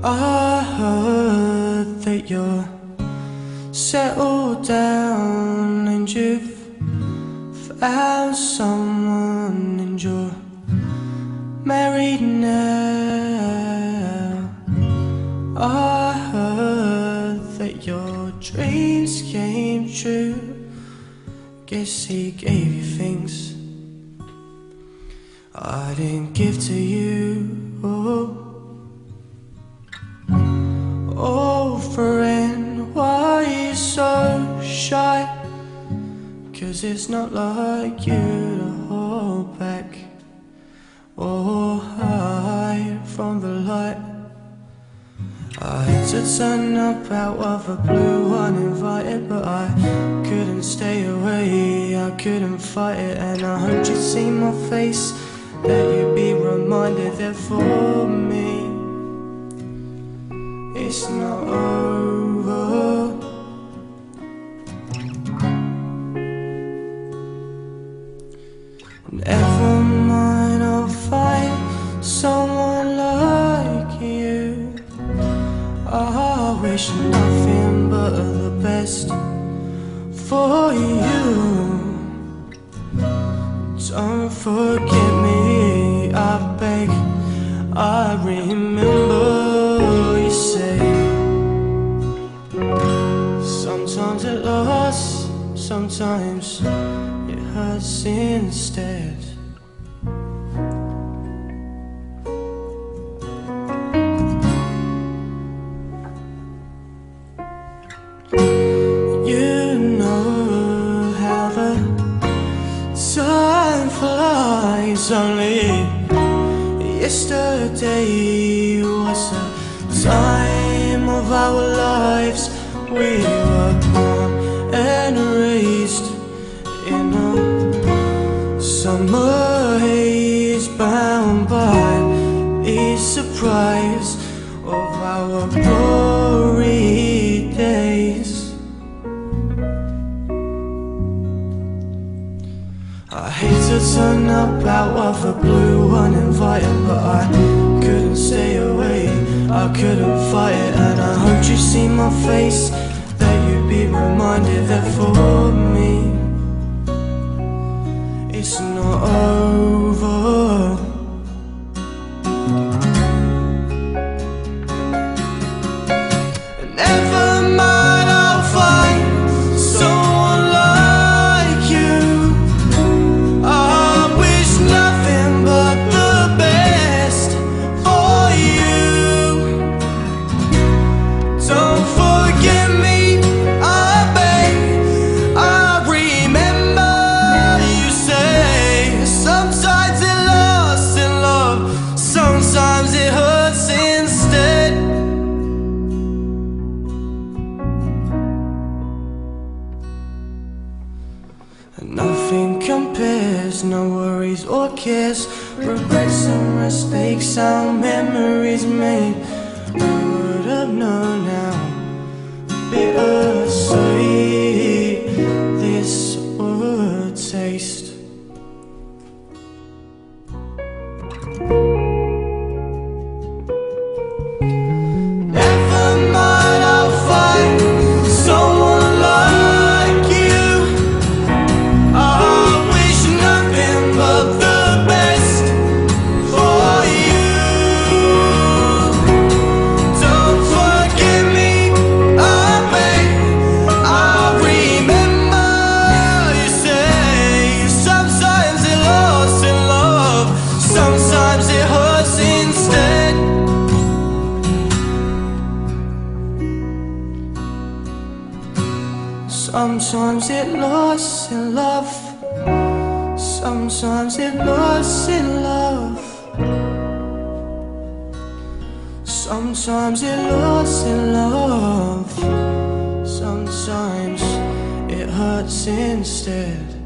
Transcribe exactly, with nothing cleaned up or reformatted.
I heard that you're settled down and you've found someone and you're married now. I heard that your dreams came true. Guess he gave you things I didn't give to you. Oh, oh friend, why are you so shy? 'Cause it's not like you to hold back or hide from the light. I had to turn up out of the blue uninvited, but I couldn't stay away, I couldn't fight it. And I hope you'd see my face, that you'd be reminded that for me it's not over. Never mind, I'll find someone like you. I wish nothing but the best for you. Don't forget me, I beg. I remember you say sometimes it lasts, sometimes it hurts instead. Time flies. Only yesterday was the time of our lives. We were born and raised in a summer haze, bound by the surprise of our glory days. I hate to turn up out of the blue uninvited, but I couldn't stay away, I couldn't fight it. And I hope you see my face, that you'd be reminded that for me it's not over. Never mind, I'll find someone like you. Nothing compares, no worries or cares, regrets and mistakes our memories made. Who would have known how bittersweet this would taste? Never mind, I'll find someone like you. Sometimes it lost in love, sometimes it lost in love, sometimes it lost in love, sometimes it hurts instead.